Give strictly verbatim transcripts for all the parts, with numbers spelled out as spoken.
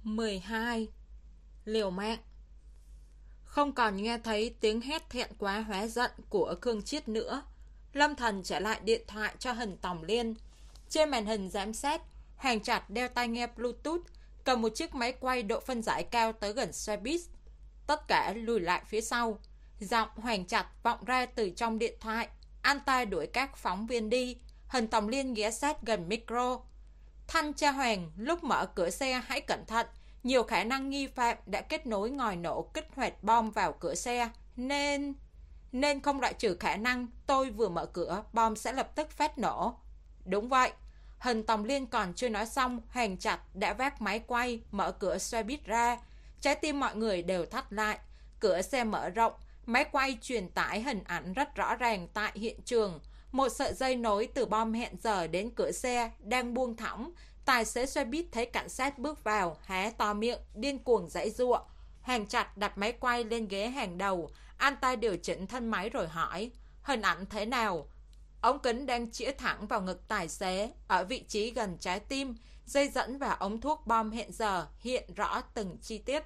mười hai. Liều mạng. Không còn nghe thấy tiếng hét thẹn quá hóa giận của Khương Chiết nữa, Lâm Thần trả lại điện thoại cho Hình Tòng Liên. Trên màn hình giám sát, Hoàng Trạch đeo tai nghe Bluetooth, cầm một chiếc máy quay độ phân giải cao tới gần xe buýt. Tất cả lùi lại phía sau. Giọng Hoàng Trạch vọng ra từ trong điện thoại. Anh ta đuổi các phóng viên đi. Hình Tòng Liên ghé sát gần micro. Thanh tra Hoàng, lúc mở cửa xe hãy cẩn thận. Nhiều khả năng nghi phạm đã kết nối ngòi nổ kích hoạt bom vào cửa xe. Nên... Nên không loại trừ khả năng tôi vừa mở cửa, bom sẽ lập tức phát nổ. Đúng vậy. Hình Tòng Liên còn chưa nói xong, Hoàng Trạch đã vác máy quay, mở cửa xe buýt ra. Trái tim mọi người đều thắt lại. Cửa xe mở rộng, máy quay truyền tải hình ảnh rất rõ ràng tại hiện trường. Một sợi dây nối từ bom hẹn giờ đến cửa xe đang buông thõng. Tài xế xe buýt thấy cảnh sát bước vào, há to miệng, điên cuồng giãy giụa. Hoàng Trạch đặt máy quay lên ghế hàng đầu. Anh ta điều chỉnh thân máy rồi hỏi: hình ảnh thế nào? Ống kính đang chĩa thẳng vào ngực tài xế, ở vị trí gần trái tim. Dây dẫn và ống thuốc bom hẹn giờ hiện rõ từng chi tiết.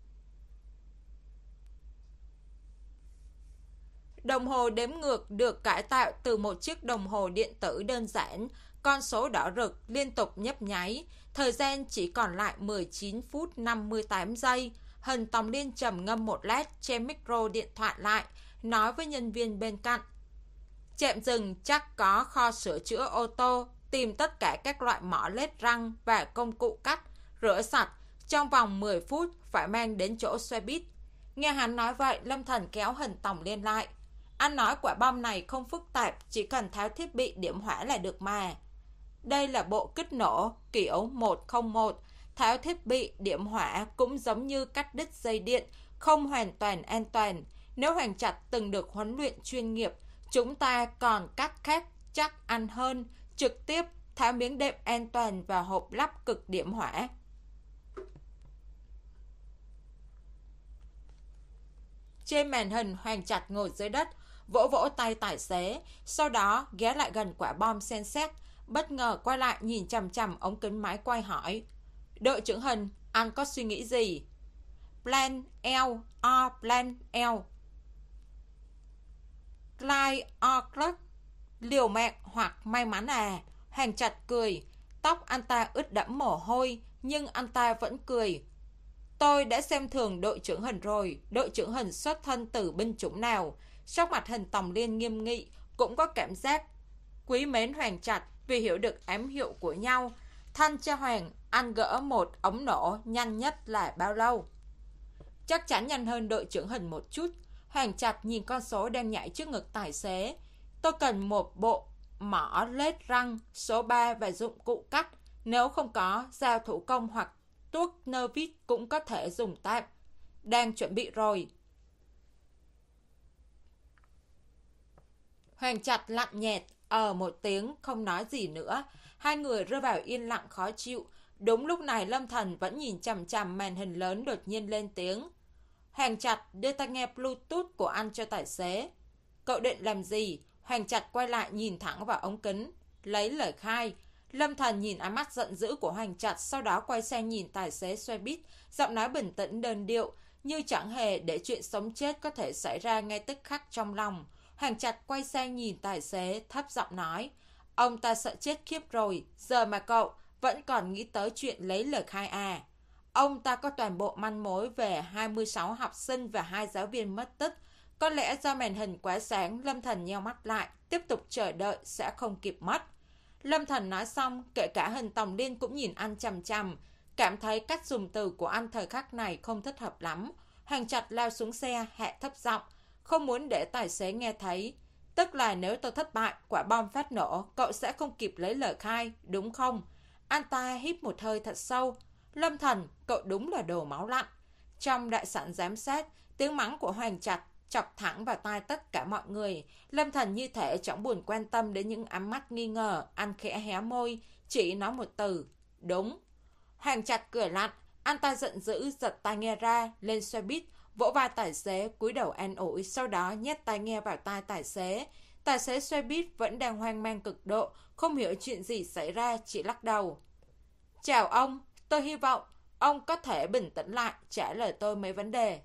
Đồng hồ đếm ngược được cải tạo từ một chiếc đồng hồ điện tử đơn giản. Con số đỏ rực liên tục nhấp nháy. Thời gian chỉ còn lại mười chín phút năm mươi tám giây. Hình Tòng Liên trầm ngâm một lát, che micro điện thoại lại, nói với nhân viên bên cạnh: trạm dừng chắc có kho sửa chữa ô tô, tìm tất cả các loại mỏ lết răng và công cụ cắt, rửa sạch, trong vòng mười phút phải mang đến chỗ xe buýt. Nghe hắn nói vậy, Lâm Thần kéo Hình Tòng Liên lại. Anh nói quả bom này không phức tạp, chỉ cần tháo thiết bị điểm hỏa là được mà. Đây là bộ kích nổ kiểu một không một. Tháo thiết bị điểm hỏa cũng giống như cắt đứt dây điện, không hoàn toàn an toàn. Nếu Hoàng Trạch từng được huấn luyện chuyên nghiệp, chúng ta còn cắt khác chắc ăn hơn, trực tiếp tháo miếng đệm an toàn vào hộp lắp cực điểm hỏa. Trên màn hình, Hoàng Trạch ngồi dưới đất, vỗ vỗ tay tài xế, sau đó ghé lại gần quả bom xem xét, bất ngờ quay lại nhìn chằm chằm ống kính máy quay hỏi: đội trưởng Hình, anh có suy nghĩ gì? Plan L, or Plan L. Clyde or Clark, liều mạng hoặc may mắn à? Hoàng Trạch cười, tóc anh ta ướt đẫm mồ hôi, nhưng anh ta vẫn cười. Tôi đã xem thường đội trưởng Hình rồi. Đội trưởng Hình xuất thân từ binh chủng nào? Sắc mặt Hình Tòng Liên nghiêm nghị, cũng có cảm giác quý mến Hoàng Trạch vì hiểu được ám hiệu của nhau. Thanh tra Hoàng, anh gỡ một ống nổ nhanh nhất là bao lâu? Chắc chắn nhanh hơn đội trưởng Hình một chút. Hoàng Trạch nhìn con số đang nhảy trước ngực tài xế. Tôi cần một bộ mỏ lết răng số ba và dụng cụ cắt. Nếu không có, dao thủ công hoặc tuốt nơ vít cũng có thể dùng tạm. Đang chuẩn bị rồi. Hoàng Trạch lặng nhẹt ờ một tiếng, không nói gì nữa. Hai người rơi vào yên lặng khó chịu. Đúng lúc này Lâm Thần vẫn nhìn chằm chằm màn hình lớn, đột nhiên lên tiếng. Hoàng Trạch đưa tai nghe Bluetooth của anh cho tài xế. Cậu định làm gì? Hoàng Trạch quay lại nhìn thẳng vào ống kính, lấy lời khai. Lâm Thần nhìn ánh mắt giận dữ của Hoàng Trạch, sau đó quay sang nhìn tài xế xe buýt, giọng nói bình tĩnh đơn điệu, như chẳng hề để chuyện sống chết có thể xảy ra ngay tức khắc trong lòng. Hoàng Trạch quay sang nhìn tài xế, thấp giọng nói: ông ta sợ chết khiếp rồi, giờ mà cậu vẫn còn nghĩ tới chuyện lấy lời khai à? Ông ta có toàn bộ manh mối về hai mươi sáu học sinh và hai giáo viên mất tích. Có lẽ do màn hình quá sáng, Lâm Thần nheo mắt lại, tiếp tục chờ đợi sẽ không kịp mất. Lâm Thần nói xong, kể cả Hình Tòng Liên cũng nhìn anh chằm chằm, cảm thấy cách dùng từ của anh thời khắc này không thích hợp lắm. Hoàng Trạch lao xuống xe, hạ thấp giọng, không muốn để tài xế nghe thấy. Tức là nếu tôi thất bại, quả bom phát nổ, cậu sẽ không kịp lấy lời khai, đúng không? Anh ta hít một hơi thật sâu. Lâm Thần, cậu đúng là đồ máu lạnh. Trong đại sảnh giám sát, tiếng mắng của Hoàng Trạch chọc thẳng vào tai tất cả mọi người. Lâm Thần như thể chẳng buồn quan tâm đến những ánh mắt nghi ngờ. Anh khẽ hé môi, chỉ nói một từ: đúng. Hoàng Trạch cười lạnh. Anh ta giận dữ giật tai nghe ra, lên xe buýt, vỗ vai tài xế, cúi đầu an ủi, sau đó nhét tai nghe vào tai tài xế. Tài xế xe buýt vẫn đang hoang mang cực độ, không hiểu chuyện gì xảy ra, chỉ lắc đầu. Chào ông, tôi hy vọng Ông có thể bình tĩnh lại, trả lời tôi mấy vấn đề.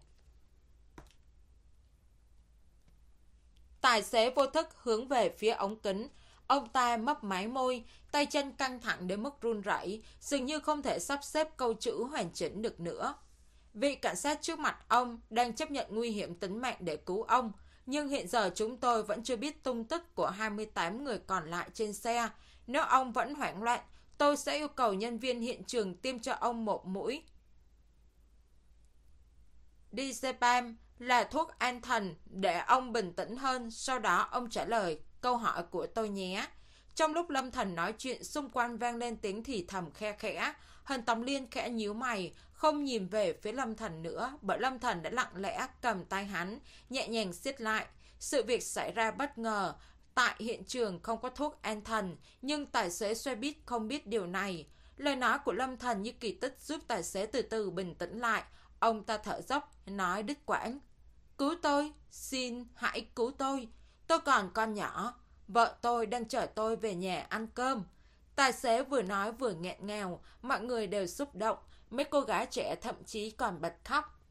Tài xế vô thức hướng về phía ống kính. Ông ta mấp máy môi, tay chân căng thẳng đến mức run rẩy, dường như không thể sắp xếp câu chữ hoàn chỉnh được nữa. Vị cảnh sát trước mặt ông đang chấp nhận nguy hiểm tính mạng để cứu ông, nhưng hiện giờ chúng tôi vẫn chưa biết tung tích của hai mươi tám người còn lại trên xe. Nếu ông vẫn hoảng loạn, tôi sẽ yêu cầu nhân viên hiện trường tiêm cho ông một mũi Diazepam là thuốc an thần để ông bình tĩnh hơn. Sau đó ông trả lời câu hỏi của tôi nhé. Trong lúc Lâm Thần nói chuyện, xung quanh vang lên tiếng thì thầm khe khẽ. Hân Tòng Liên khẽ nhíu mày, không nhìn về phía Lâm Thần nữa, bởi Lâm Thần đã lặng lẽ cầm tay hắn, nhẹ nhàng siết lại. Sự việc xảy ra bất ngờ. Tại hiện trường không có thuốc an thần, nhưng tài xế xe buýt không biết điều này. Lời nói của Lâm Thần như kỳ tích giúp tài xế từ từ bình tĩnh lại. Ông ta thở dốc, nói đứt quãng. Cứu tôi, xin hãy cứu tôi. Tôi còn con nhỏ. Vợ tôi đang chở tôi về nhà ăn cơm. Tài xế vừa nói vừa nghẹn ngào, mọi người đều xúc động. Mấy cô gái trẻ thậm chí còn bật khóc.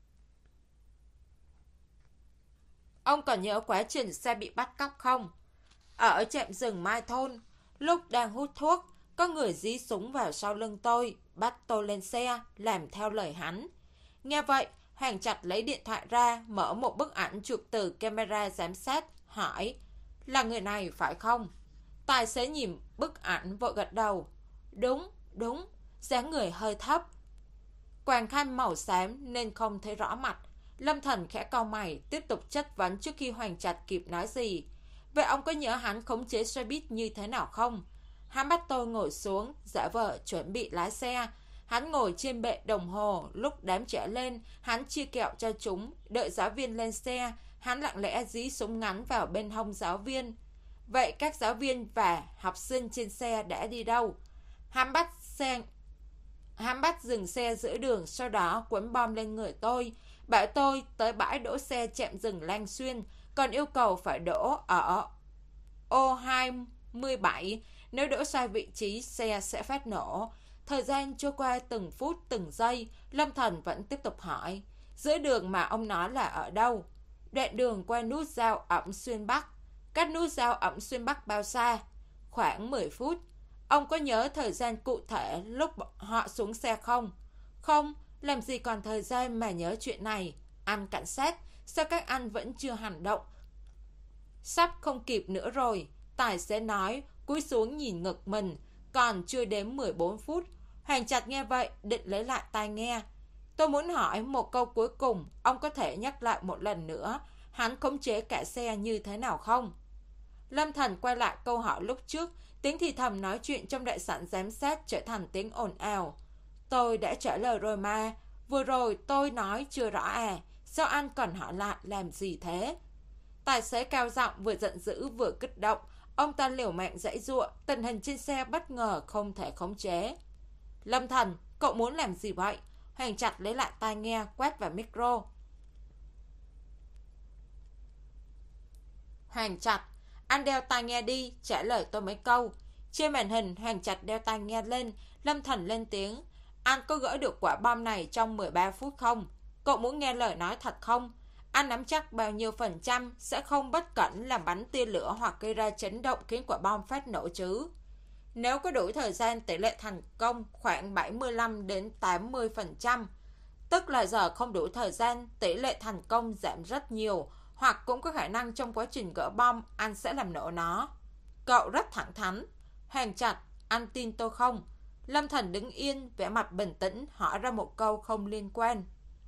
Ông còn nhớ quá trình xe bị bắt cóc không? Ở trạm rừng Mai Thôn, lúc đang hút thuốc, có người dí súng vào sau lưng tôi, bắt tôi lên xe, làm theo lời hắn. Nghe vậy, Hoàng Trạch lấy điện thoại ra, mở một bức ảnh chụp từ camera giám sát, hỏi, là người này phải không? Tài xế nhìn bức ảnh vội gật đầu. Đúng, đúng, dáng người hơi thấp. Quàng khăn màu xám nên không thấy rõ mặt. Lâm Thần khẽ cau mày, tiếp tục chất vấn trước khi Hoàng Trạch kịp nói gì. Vậy ông có nhớ hắn khống chế xe buýt như thế nào không? Hắn bắt tôi ngồi xuống, giả vờ chuẩn bị lái xe. Hắn ngồi trên bệ đồng hồ, lúc đám trẻ lên, hắn chia kẹo cho chúng, đợi giáo viên lên xe, hắn lặng lẽ dí súng ngắn vào bên hông giáo viên. Vậy các giáo viên và học sinh trên xe đã đi đâu? Hắn bắt xe... Hắn bắt dừng xe giữa đường, sau đó quấn bom lên người tôi, bảo tôi tới bãi đỗ xe trạm rừng Lan Xuyên, còn yêu cầu phải đỗ ở ô hai mươi bảy, nếu đỗ sai vị trí xe sẽ phát nổ. Thời gian trôi qua từng phút từng giây, Lâm Thần vẫn tiếp tục hỏi, giữa đường mà ông nói là ở đâu? Đoạn đường qua nút giao Ẩm Xuyên Bắc. Cách nút giao Ẩm Xuyên Bắc bao xa? Khoảng mười phút. Ông có nhớ thời gian cụ thể lúc họ xuống xe không? Không, làm gì còn thời gian mà nhớ chuyện này. Anh cảnh sát, sao các anh vẫn chưa hành động? Sắp không kịp nữa rồi, tài xế nói, cúi xuống nhìn ngực mình. Còn chưa đến mười bốn phút. Hoàng Trạch nghe vậy, định lấy lại tai nghe. Tôi muốn hỏi một câu cuối cùng, ông có thể nhắc lại một lần nữa, hắn khống chế cả xe như thế nào không? Lâm Thần quay lại câu hỏi lúc trước, tiếng thì thầm nói chuyện trong đại sảnh giám sát trở thành tiếng ồn ào. Tôi đã trả lời rồi mà, vừa rồi tôi nói chưa rõ à, sao anh còn hỏi lại làm gì thế? Tài xế cao giọng vừa giận dữ vừa kích động, ông ta liều mạng giãy giụa, tình hình trên xe bất ngờ không thể khống chế. Lâm Thần, cậu muốn làm gì vậy? Hoàng Trạch lấy lại tai nghe, quét vào micro. Hoàng Trạch, anh đeo tai nghe đi, trả lời tôi mấy câu. Trên màn hình, Hoàng Trạch đeo tai nghe lên, Lâm Thần lên tiếng. Anh có gỡ được quả bom này trong mười ba phút không? Cậu muốn nghe lời nói thật không? Anh nắm chắc bao nhiêu phần trăm sẽ không bất cẩn làm bắn tia lửa hoặc gây ra chấn động khiến quả bom phát nổ chứ? Nếu có đủ thời gian, tỷ lệ thành công khoảng bảy mươi lăm đến tám mươi phần trăm. Tức là giờ không đủ thời gian, tỷ lệ thành công giảm rất nhiều, hoặc cũng có khả năng trong quá trình gỡ bom anh sẽ làm nổ nó. Cậu rất thẳng thắn. Hoàng Trạch, anh tin tôi không? Lâm Thần đứng yên, vẻ mặt bình tĩnh, hỏi ra một câu không liên quan.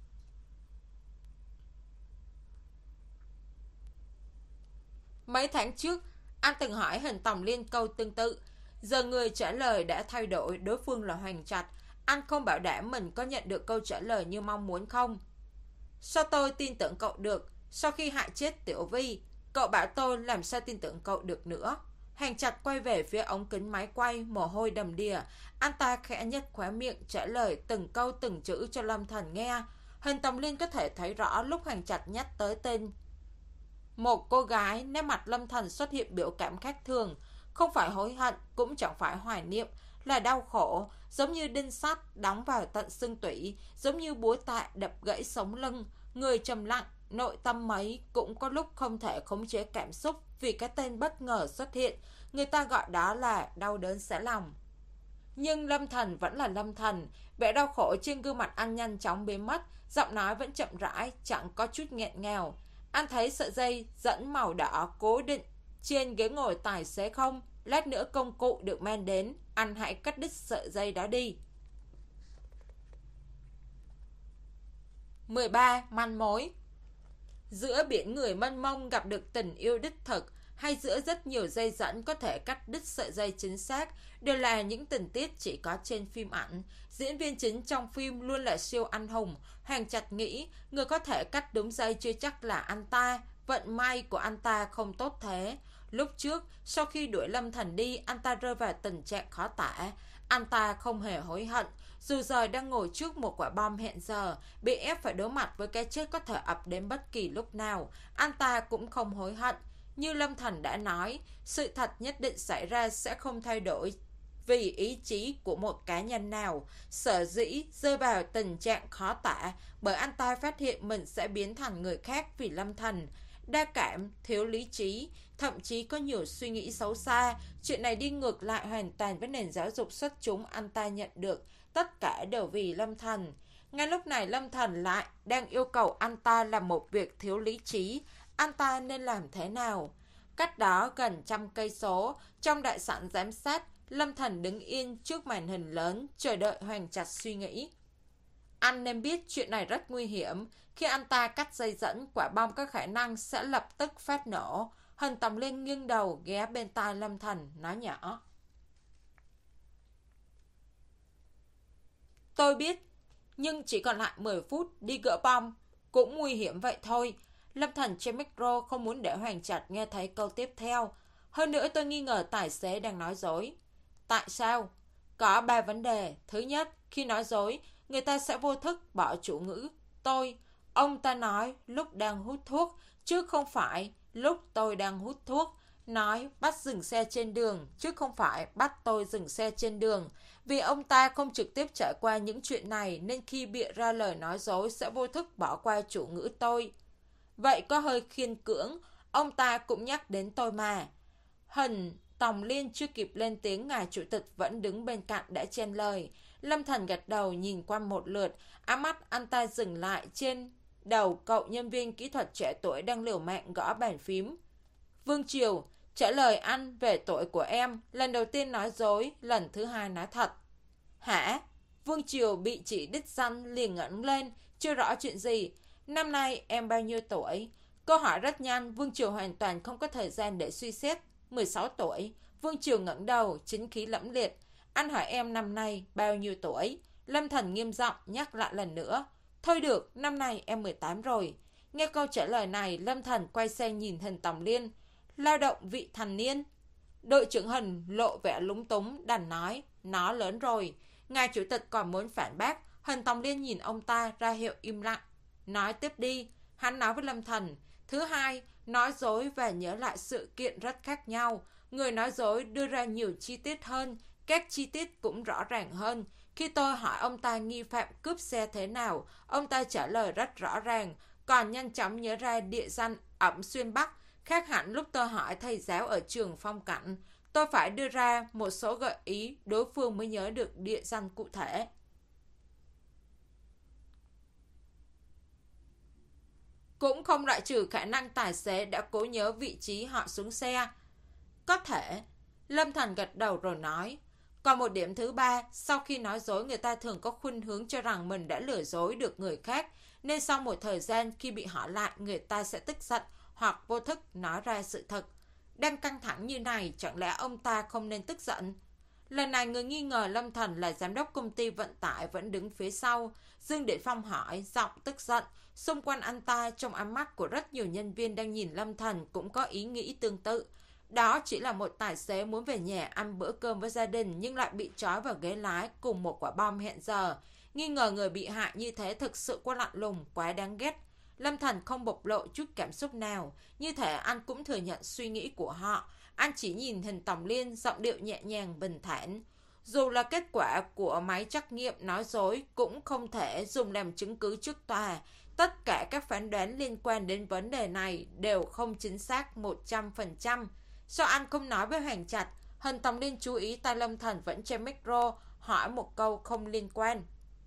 Mấy tháng trước, anh từng hỏi Hình Tòng Liên câu tương tự. Giờ người trả lời đã thay đổi, đối phương là Hoàng Trạch. Anh không bảo đảm mình có nhận được câu trả lời như mong muốn không? Sao tôi tin tưởng cậu được? Sau khi hại chết Tiểu Vi, cậu bảo tôi làm sao tin tưởng cậu được nữa? Hoàng Trạch quay về phía ống kính máy quay, mồ hôi đầm đìa. Anh ta khẽ nhếch khóe miệng trả lời từng câu từng chữ cho Lâm Thần nghe. Hình Tòng Liên có thể thấy rõ lúc Hoàng Trạch nhắc tới tên một cô gái, nét mặt Lâm Thần xuất hiện biểu cảm khác thường, không phải hối hận, cũng chẳng phải hoài niệm, là đau khổ, giống như đinh sắt đóng vào tận xương tủy, giống như búa tạ đập gãy sống lưng. Người trầm lặng, nội tâm mấy cũng có lúc không thể khống chế cảm xúc vì cái tên bất ngờ xuất hiện. Người ta gọi đó là đau đớn xé lòng. Nhưng Lâm Thần vẫn là Lâm Thần, vẻ đau khổ trên gương mặt anh nhanh chóng biến mất, giọng nói vẫn chậm rãi, chẳng có chút nghẹn ngào. Anh thấy sợi dây dẫn màu đỏ cố định trên ghế ngồi tài xế không? Lát nữa công cụ được mang đến, anh hãy cắt đứt sợi dây đó đi. mười ba. Manh mối. Giữa biển người mênh mông gặp được tình yêu đích thực, hay giữa rất nhiều dây dẫn có thể cắt đứt sợi dây chính xác, đều là những tình tiết chỉ có trên phim ảnh. Diễn viên chính trong phim luôn là siêu anh hùng. Hoàng Trạch nghĩ người có thể cắt đúng dây chưa chắc là anh ta. Vận may của anh ta không tốt thế. Lúc trước, sau khi đuổi Lâm Thần đi, anh ta rơi vào tình trạng khó tả. Anh ta không hề hối hận. Dù giờ đang ngồi trước một quả bom hẹn giờ, bị ép phải đối mặt với cái chết có thể ập đến bất kỳ lúc nào, anh ta cũng không hối hận. Như Lâm Thần đã nói, sự thật nhất định xảy ra sẽ không thay đổi vì ý chí của một cá nhân nào. Sở dĩ rơi vào tình trạng khó tả bởi anh ta phát hiện mình sẽ biến thành người khác vì Lâm Thần. Đa cảm, thiếu lý trí, thậm chí có nhiều suy nghĩ xấu xa. Chuyện này đi ngược lại hoàn toàn với nền giáo dục xuất chúng anh ta nhận được. Tất cả đều vì Lâm Thần. Ngay lúc này Lâm Thần lại đang yêu cầu anh ta làm một việc thiếu lý trí. Anh ta nên làm thế nào? Cách đó gần trăm cây số, trong đại sảnh giám sát, Lâm Thần đứng yên trước màn hình lớn, chờ đợi Hoàng Trạch suy nghĩ. Anh nên biết chuyện này rất nguy hiểm. Khi anh ta cắt dây dẫn, quả bom có khả năng sẽ lập tức phát nổ. Hình Tòng Liên nghiêng đầu ghé bên tai Lâm Thần, nói nhỏ. Tôi biết, nhưng chỉ còn lại mười phút đi gỡ bom. Cũng nguy hiểm vậy thôi. Lâm Thần trên micro không muốn để Hoàng Trạch nghe thấy câu tiếp theo. Hơn nữa tôi nghi ngờ tài xế đang nói dối. Tại sao? Có ba vấn đề. Thứ nhất, khi nói dối, người ta sẽ vô thức bỏ chủ ngữ tôi. Ông ta nói lúc đang hút thuốc, chứ không phải lúc tôi đang hút thuốc. Nói bắt dừng xe trên đường, chứ không phải bắt tôi dừng xe trên đường. Vì ông ta không trực tiếp trải qua những chuyện này, nên khi bịa ra lời nói dối sẽ vô thức bỏ qua chủ ngữ tôi. Vậy có hơi khiên cưỡng, ông ta cũng nhắc đến tôi mà. Hình Tòng Liên chưa kịp lên tiếng, ngài chủ tịch vẫn đứng bên cạnh đã chen lời. Lâm Thần gật đầu nhìn qua một lượt, ám mắt anh ta dừng lại trên đầu cậu nhân viên kỹ thuật trẻ tuổi đang liều mạng gõ bàn phím. Vương Triều, trả lời anh về tội của em, lần đầu tiên nói dối, lần thứ hai nói thật. Hả? Vương Triều bị chỉ đích danh liền ngẩng lên, chưa rõ chuyện gì. Năm nay em bao nhiêu tuổi? Câu hỏi rất nhanh, Vương Triều hoàn toàn không có thời gian để suy xét. mười sáu tuổi. Vương Triều ngẩng đầu, chính khí lẫm liệt. Anh hỏi em năm nay bao nhiêu tuổi? Lâm Thần nghiêm giọng nhắc lại lần nữa. Thôi được, năm nay em mười tám rồi. Nghe câu trả lời này, Lâm Thần quay sang nhìn Hình Tòng Liên. Lao động vị thành niên. Đội trưởng Hình lộ vẻ lúng túng, đành nói. Nó lớn rồi. Ngài chủ tịch còn muốn phản bác. Hình Tòng Liên nhìn ông ta ra hiệu im lặng. Nói tiếp đi. Hắn nói với Lâm Thần. Thứ hai, nói dối và nhớ lại sự kiện rất khác nhau. Người nói dối đưa ra nhiều chi tiết hơn, các chi tiết cũng rõ ràng hơn. Khi tôi hỏi ông ta nghi phạm cướp xe thế nào, ông ta trả lời rất rõ ràng, còn nhanh chóng nhớ ra địa danh ẩm xuyên Bắc, khác hẳn lúc tôi hỏi thầy giáo ở trường Phong Cảnh. Tôi phải đưa ra một số gợi ý, đối phương mới nhớ được địa danh cụ thể. Cũng không loại trừ khả năng tài xế đã cố nhớ vị trí họ xuống xe. Có thể. Lâm Thần gật đầu rồi nói. Còn một điểm thứ ba, sau khi nói dối người ta thường có khuynh hướng cho rằng mình đã lừa dối được người khác, nên sau một thời gian khi bị hỏi lại người ta sẽ tức giận hoặc vô thức nói ra sự thật. Đang căng thẳng như này, chẳng lẽ ông ta không nên tức giận? Lần này người nghi ngờ Lâm Thần là giám đốc công ty vận tải vẫn đứng phía sau. Dương Điển Phong hỏi, giọng tức giận. Xung quanh anh ta, trong ánh mắt của rất nhiều nhân viên đang nhìn Lâm Thần cũng có ý nghĩ tương tự. Đó chỉ là một tài xế muốn về nhà ăn bữa cơm với gia đình nhưng lại bị trói vào ghế lái cùng một quả bom hẹn giờ. Nghi ngờ người bị hại như thế thực sự quá lạnh lùng, quá đáng ghét. Lâm Thần không bộc lộ chút cảm xúc nào, như thể anh cũng thừa nhận suy nghĩ của họ. Anh chỉ nhìn Hình Tòng Liên, giọng điệu nhẹ nhàng bình thản. Dù là kết quả của máy trắc nghiệm nói dối cũng không thể dùng làm chứng cứ trước tòa. Tất cả các phán đoán liên quan đến vấn đề này đều không chính xác một trăm phần trăm. Sao anh không nói với Hoàng Trạch? Hình Tòng Liên chú ý tay Lâm Thần vẫn che micro, hỏi một câu không liên quan.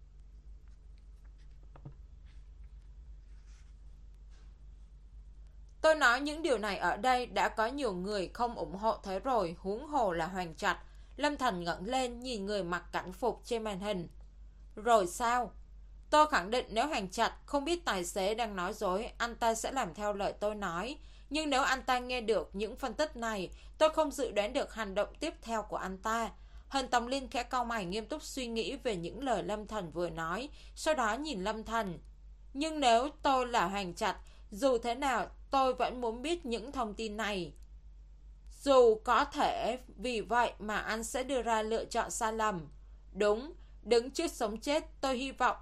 Tôi nói những điều này ở đây đã có nhiều người không ủng hộ thế rồi, huống hồ là Hoàng Trạch. Lâm Thần ngẩng lên nhìn người mặc cảnh phục trên màn hình. Rồi sao? Tôi khẳng định nếu Hoàng Trạch không biết tài xế đang nói dối, anh ta sẽ làm theo lời tôi nói. Nhưng nếu anh ta nghe được những phân tích này, tôi không dự đoán được hành động tiếp theo của anh ta. Hình Tòng Liên khẽ cau mày nghiêm túc suy nghĩ về những lời Lâm Thần vừa nói, sau đó nhìn Lâm Thần. Nhưng nếu tôi là Hoàng Trạch, dù thế nào tôi vẫn muốn biết những thông tin này. Dù có thể vì vậy mà anh sẽ đưa ra lựa chọn sai lầm. Đúng, đứng trước sống chết tôi hy vọng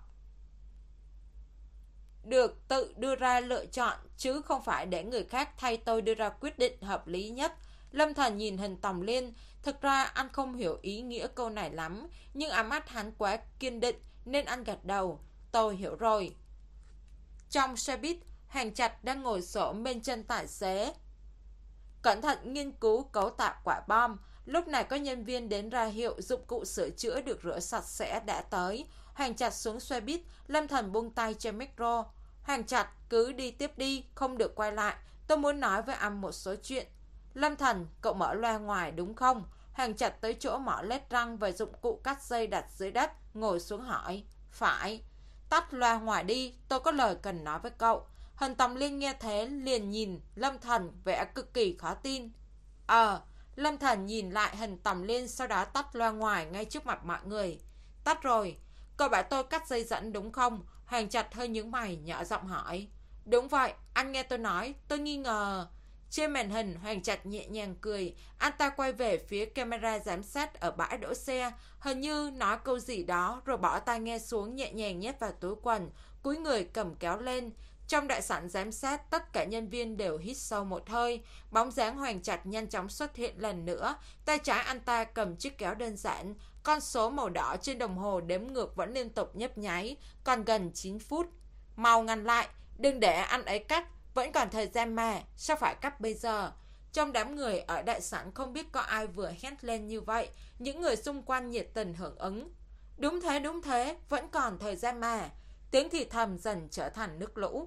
được tự đưa ra lựa chọn chứ không phải để người khác thay tôi đưa ra quyết định hợp lý nhất. Lâm Thần nhìn Hình Tòng Liên. Thực ra anh không hiểu ý nghĩa câu này lắm, nhưng ánh mắt hắn quá kiên định nên anh gật đầu. Tôi hiểu rồi. Trong xe buýt, Hoàng Trạch đang ngồi xổm bên chân tài xế, cẩn thận nghiên cứu cấu tạo quả bom. Lúc này có nhân viên đến ra hiệu dụng cụ sửa chữa được rửa sạch sẽ đã tới. Hoàng Trạch xuống xe buýt, Lâm Thần buông tay trên micro. Hoàng Trạch cứ đi tiếp đi, không được quay lại. Tôi muốn nói với anh một số chuyện. Lâm Thần, cậu mở loa ngoài đúng không? Hoàng Trạch tới chỗ mỏ lết răng và dụng cụ cắt dây đặt dưới đất, ngồi xuống hỏi. Phải. Tắt loa ngoài đi, tôi có lời cần nói với cậu. Hình Tòng Liên nghe thế liền nhìn Lâm Thần vẻ cực kỳ khó tin. Ờ, Lâm Thần nhìn lại Hình Tòng Liên, sau đó tắt loa ngoài ngay trước mặt mọi người. Tắt rồi. Cậu bảo tôi cắt dây dẫn đúng không? Hoàng Trạch hơi nhướng mày nhỏ giọng hỏi. Đúng vậy, anh nghe tôi nói, tôi nghi ngờ. Trên màn hình, Hoàng Trạch nhẹ nhàng cười. Anh ta quay về phía camera giám sát ở bãi đỗ xe, hình như nói câu gì đó rồi bỏ tai nghe xuống, nhẹ nhàng nhét vào túi quần, cúi người cầm kéo lên. Trong đại sảnh giám sát, tất cả nhân viên đều hít sâu một hơi. Bóng dáng Hoàng Trạch nhanh chóng xuất hiện lần nữa. Tay trái anh ta cầm chiếc kéo đơn giản. Con số màu đỏ trên đồng hồ đếm ngược vẫn liên tục nhấp nháy. Còn gần chín phút. Mau ngăn lại, đừng để anh ấy cắt. Vẫn còn thời gian mà, sao phải cắt bây giờ? Trong đám người ở đại sảnh không biết có ai vừa hét lên như vậy. Những người xung quanh nhiệt tình hưởng ứng. Đúng thế, đúng thế, vẫn còn thời gian mà. Tiếng thì thầm dần trở thành nước lũ.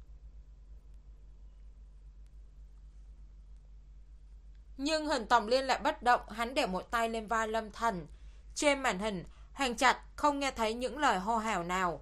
Nhưng Hình Tòng Liên lại bất động, hắn để một tay lên vai Lâm Thần. Trên màn hình, Hoàng Trạch không nghe thấy những lời hô hào nào.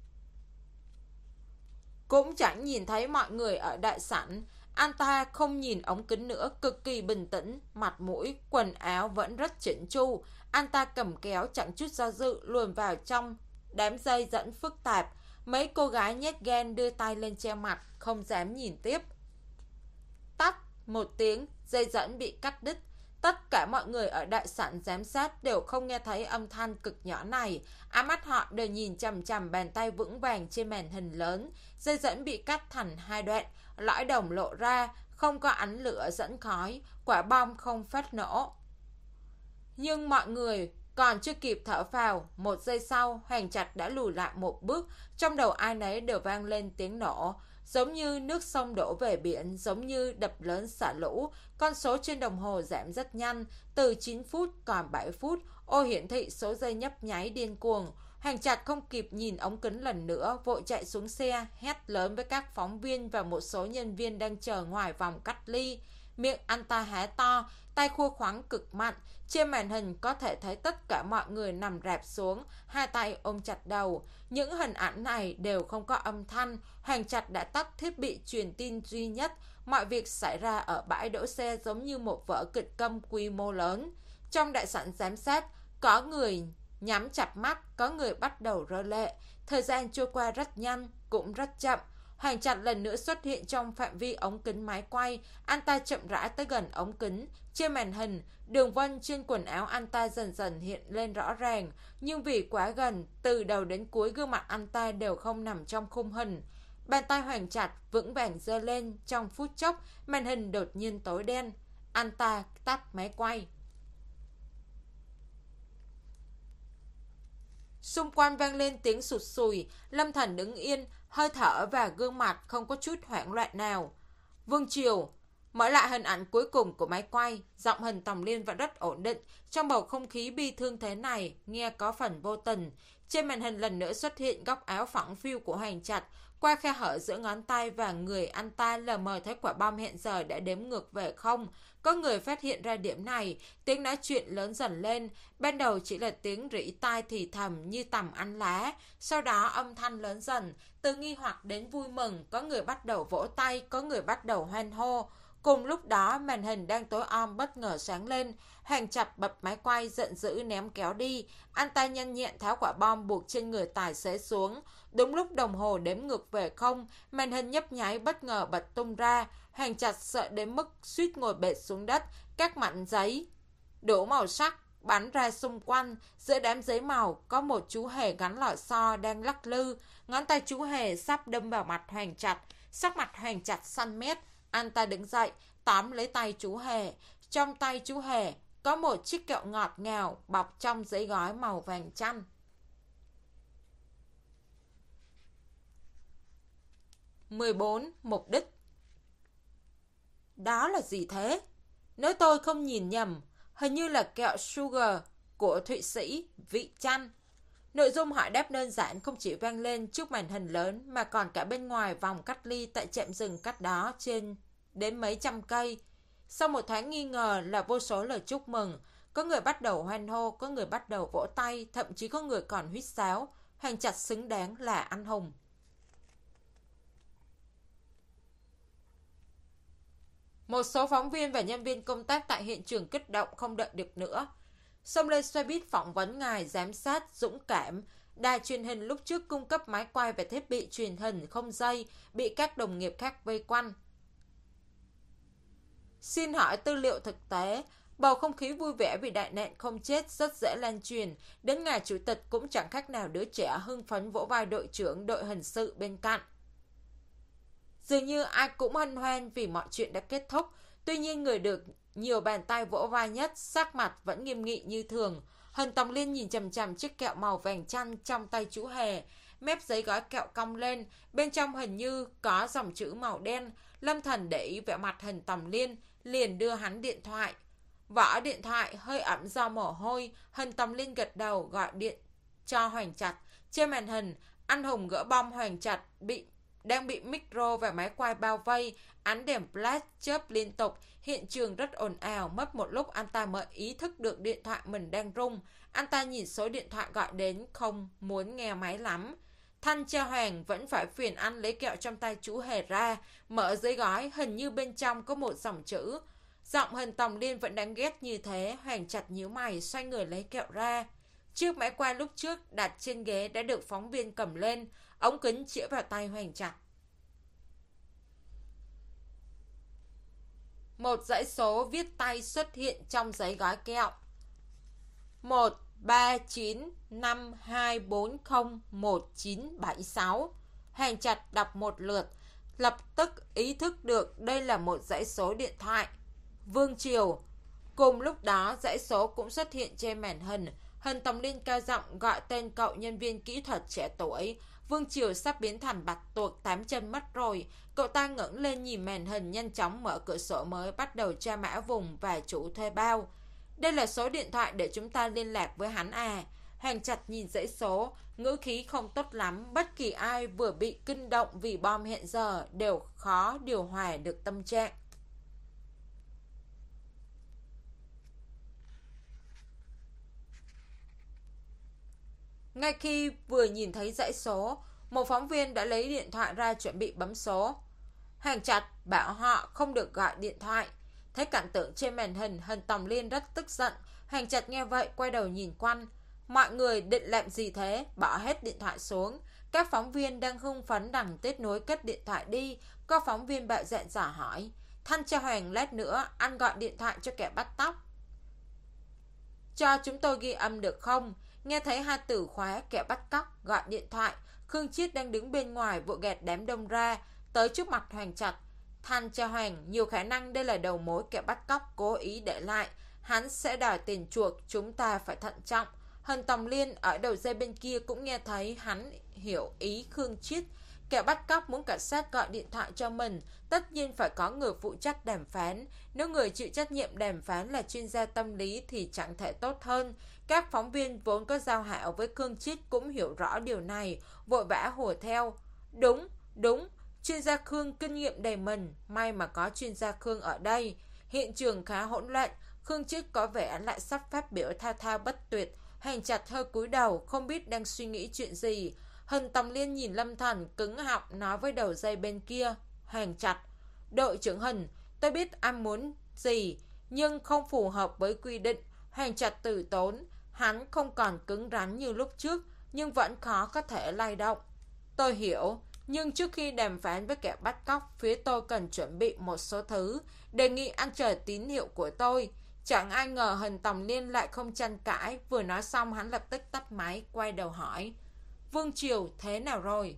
Cũng chẳng nhìn thấy mọi người ở đại sảnh. Anh ta không nhìn ống kính nữa, cực kỳ bình tĩnh, mặt mũi, quần áo vẫn rất chỉnh chu. Anh ta cầm kéo chẳng chút do dự luồn vào trong đám dây dẫn phức tạp. Mấy cô gái nhát gan đưa tay lên che mặt, không dám nhìn tiếp. Tắt một tiếng, dây dẫn bị cắt đứt. Tất cả mọi người ở đại sảnh giám sát đều không nghe thấy âm thanh cực nhỏ này. Ánh mắt họ đều nhìn chằm chằm bàn tay vững vàng trên màn hình lớn. Dây dẫn bị cắt thành hai đoạn, lõi đồng lộ ra, không có ánh lửa dẫn khói, quả bom không phát nổ. Nhưng mọi người còn chưa kịp thở phào, một giây sau, Hoàng Trạch đã lùi lại một bước, trong đầu ai nấy đều vang lên tiếng nổ. Giống như nước sông đổ về biển, giống như đập lớn xả lũ. Con số trên đồng hồ giảm rất nhanh, từ chín phút còn bảy phút, ô hiển thị số giây nhấp nháy điên cuồng. Hoàng Trạch không kịp nhìn ống kính lần nữa, vội chạy xuống xe, hét lớn với các phóng viên và một số nhân viên đang chờ ngoài vòng cách ly. Miệng anh ta há to, tay khua khoắng cực mạnh. Trên màn hình có thể thấy tất cả mọi người nằm rạp xuống, hai tay ôm chặt đầu. Những hình ảnh này đều không có âm thanh. Hoàng Trạch đã tắt thiết bị truyền tin duy nhất. Mọi việc xảy ra ở bãi đỗ xe giống như một vở kịch câm quy mô lớn. Trong đại sảnh giám sát, có người nhắm chặt mắt, có người bắt đầu rơi lệ. Thời gian trôi qua rất nhanh, cũng rất chậm. Hoàng Trạch lần nữa xuất hiện trong phạm vi ống kính máy quay. Anh ta chậm rãi tới gần ống kính. Trên màn hình, đường vân trên quần áo anh ta dần dần hiện lên rõ ràng. Nhưng vì quá gần, từ đầu đến cuối gương mặt anh ta đều không nằm trong khung hình. Bàn tay Hoàng Trạch vững vàng giơ lên. Trong phút chốc, màn hình đột nhiên tối đen. Anh ta tắt máy quay. Xung quanh vang lên tiếng sụt sùi, Lâm Thần đứng yên, hơi thở và gương mặt không có chút hoảng loạn nào. Vương Triều mở lại hình ảnh cuối cùng của máy quay, giọng Hình Tòng Liên vẫn rất ổn định. Trong bầu không khí bi thương thế này, nghe có phần vô tình. Trên màn hình lần nữa xuất hiện góc áo phẳng phiu của Hoành Trạch. Qua khe hở giữa ngón tay và người anh ta lờ mờ thấy quả bom hiện giờ đã đếm ngược về không. Có người phát hiện ra điểm này, tiếng nói chuyện lớn dần lên. Ban đầu chỉ là tiếng rỉ tai thì thầm như tầm ăn lá. Sau đó âm thanh lớn dần, từ nghi hoặc đến vui mừng. Có người bắt đầu vỗ tay, có người bắt đầu hoan hô. Cùng lúc đó, màn hình đang tối om bất ngờ sáng lên. Hoành Trạch bập máy quay giận dữ ném kéo đi. Anh ta nhanh nhẹn tháo quả bom buộc trên người tài xế xuống. Đúng lúc đồng hồ đếm ngược về không, màn hình nhấp nháy bất ngờ bật tung ra. Hoành Trạch sợ đến mức suýt ngồi bệt xuống đất. Các mảnh giấy đủ màu sắc bắn ra xung quanh. Giữa đám giấy màu có một chú hề gắn lò xo đang lắc lư. Ngón tay chú hề sắp đâm vào mặt Hoành Trạch. Sắc mặt Hoành Trạch xanh mét. Anh ta đứng dậy, tóm lấy tay chú hề. Trong tay chú hề có một chiếc kẹo ngọt ngào bọc trong giấy gói màu vàng chanh. mười bốn. Mục đích. Đó là gì thế? Nếu tôi không nhìn nhầm, hình như là kẹo sugar của Thụy Sĩ, vị chanh. Nội dung hỏi đáp đơn giản không chỉ vang lên trước màn hình lớn mà còn cả bên ngoài vòng cách ly tại trạm rừng cách đó trên đến mấy trăm cây. Sau một tháng nghi ngờ là vô số lời chúc mừng, có người bắt đầu hoan hô, có người bắt đầu vỗ tay, thậm chí có người còn huýt sáo. Hoành Trạch xứng đáng là anh hùng. Một số phóng viên và nhân viên công tác tại hiện trường kích động không đợi được nữa. Xông lên xe buýt phỏng vấn ngài giám sát dũng cảm. Đài truyền hình lúc trước cung cấp máy quay và thiết bị truyền hình không dây bị các đồng nghiệp khác vây quanh. Xin hỏi tư liệu thực tế, bầu không khí vui vẻ vì đại nạn không chết rất dễ lan truyền. Đến ngài chủ tịch cũng chẳng khác nào đứa trẻ hưng phấn vỗ vai đội trưởng đội hình sự bên cạnh. Dường như ai cũng hân hoan vì mọi chuyện đã kết thúc. Tuy nhiên người được nhiều bàn tay vỗ vai nhất, sắc mặt vẫn nghiêm nghị như thường. Hình Tòng Liên nhìn chằm chằm chiếc kẹo màu vàng chanh trong tay chú hề. Mép giấy gói kẹo cong lên, bên trong hình như có dòng chữ màu đen. Lâm Thần để ý vẻ mặt Hình Tòng Liên, liền đưa hắn điện thoại. Vỏ điện thoại hơi ẩm do mồ hôi. Hình Tòng Liên gật đầu gọi điện cho Hoành Trạch. Trên màn hình, anh hùng gỡ bom Hoành Trạch bị đang bị micro và máy quay bao vây, ánh đèn flash chớp liên tục, hiện trường rất ồn ào. Mất một lúc anh ta mới ý thức được điện thoại mình đang rung. Anh ta nhìn số điện thoại gọi đến, không muốn nghe máy lắm. Thanh Cha Hoàng vẫn phải phiền anh lấy kẹo trong tay chú hề ra, mở giấy gói, hình như bên trong có một dòng chữ. Giọng Hình Tòng Liên vẫn đáng ghét như thế. Hoành Trạch nhíu mày, xoay người lấy kẹo ra. Chiếc máy quay lúc trước đặt trên ghế đã được phóng viên cầm lên, ống kính chĩa vào tay Hoành Trạch. Một dãy số viết tay xuất hiện trong giấy gói kẹo. một ba chín năm hai bốn không một chín bảy sáu. Hoành Trạch đọc một lượt, lập tức ý thức được đây là một dãy số điện thoại. Vương Triều. Cùng lúc đó dãy số cũng xuất hiện trên màn hình. Hình Tòng Liên cao giọng gọi tên cậu nhân viên kỹ thuật trẻ tuổi. Vương Triều sắp biến thành bạch tuộc tám chân mất rồi. Cậu ta ngẩng lên nhìn màn hình, nhanh chóng mở cửa sổ mới, bắt đầu tra mã vùng và chủ thuê bao. Đây là số điện thoại để chúng ta liên lạc với hắn à? Hoành Trạch nhìn dãy số, ngữ khí không tốt lắm. Bất kỳ ai vừa bị kinh động vì bom hiện giờ đều khó điều hòa được tâm trạng. Ngay khi vừa nhìn thấy dãy số, một phóng viên đã lấy điện thoại ra chuẩn bị bấm số. Hoành Trạch bảo họ không được gọi điện thoại. Thấy cảnh tượng trên màn hình, Hình Tòng Liên rất tức giận. Hoành Trạch nghe vậy quay đầu nhìn quanh. Mọi người định làm gì thế? Bỏ hết điện thoại xuống. Các phóng viên đang hưng phấn đằng kết nối cất điện thoại đi. Có phóng viên bạo dạn dò hỏi. Thanh Cha Hoàng, lát nữa anh gọi điện thoại cho kẻ bắt tóc. Cho chúng tôi ghi âm được không? Nghe thấy hai từ khóa kẻ bắt cóc, gọi điện thoại. Khương Chiết đang đứng bên ngoài vội gạt đám đông ra, tới trước mặt Hoành Trạch. Thanh Cha Hoàng, nhiều khả năng đây là đầu mối kẻ bắt cóc cố ý để lại. Hắn sẽ đòi tiền chuộc, chúng ta phải thận trọng. Hân Tòng Liên ở đầu dây bên kia cũng nghe thấy hắn hiểu ý Khương Triết. Kẻ bắt cóc muốn cảnh sát gọi điện thoại cho mình, tất nhiên phải có người phụ trách đàm phán. Nếu người chịu trách nhiệm đàm phán là chuyên gia tâm lý thì chẳng thể tốt hơn. Các phóng viên vốn có giao hảo với Khương Triết cũng hiểu rõ điều này, vội vã hùa theo. Đúng, đúng, chuyên gia Khương kinh nghiệm đầy mình, may mà có chuyên gia Khương ở đây. Hiện trường khá hỗn loạn, Khương Triết có vẻ lại sắp phát biểu thao thao bất tuyệt. Hành Chặt hơi cúi đầu, không biết đang suy nghĩ chuyện gì. Hân Tòng Liên nhìn Lâm Thần cứng họng nói với đầu dây bên kia. Hành Chặt, đội trưởng Hân, tôi biết anh muốn gì, nhưng không phù hợp với quy định. Hành Chặt từ tốn, hắn không còn cứng rắn như lúc trước, nhưng vẫn khó có thể lay động. Tôi hiểu, nhưng trước khi đàm phán với kẻ bắt cóc, phía tôi cần chuẩn bị một số thứ, đề nghị anh chờ tín hiệu của tôi. Chẳng ai ngờ Hân Tòng Liên lại không tranh cãi, vừa nói xong hắn lập tức tắt máy, quay đầu hỏi. Vương Triều thế nào rồi?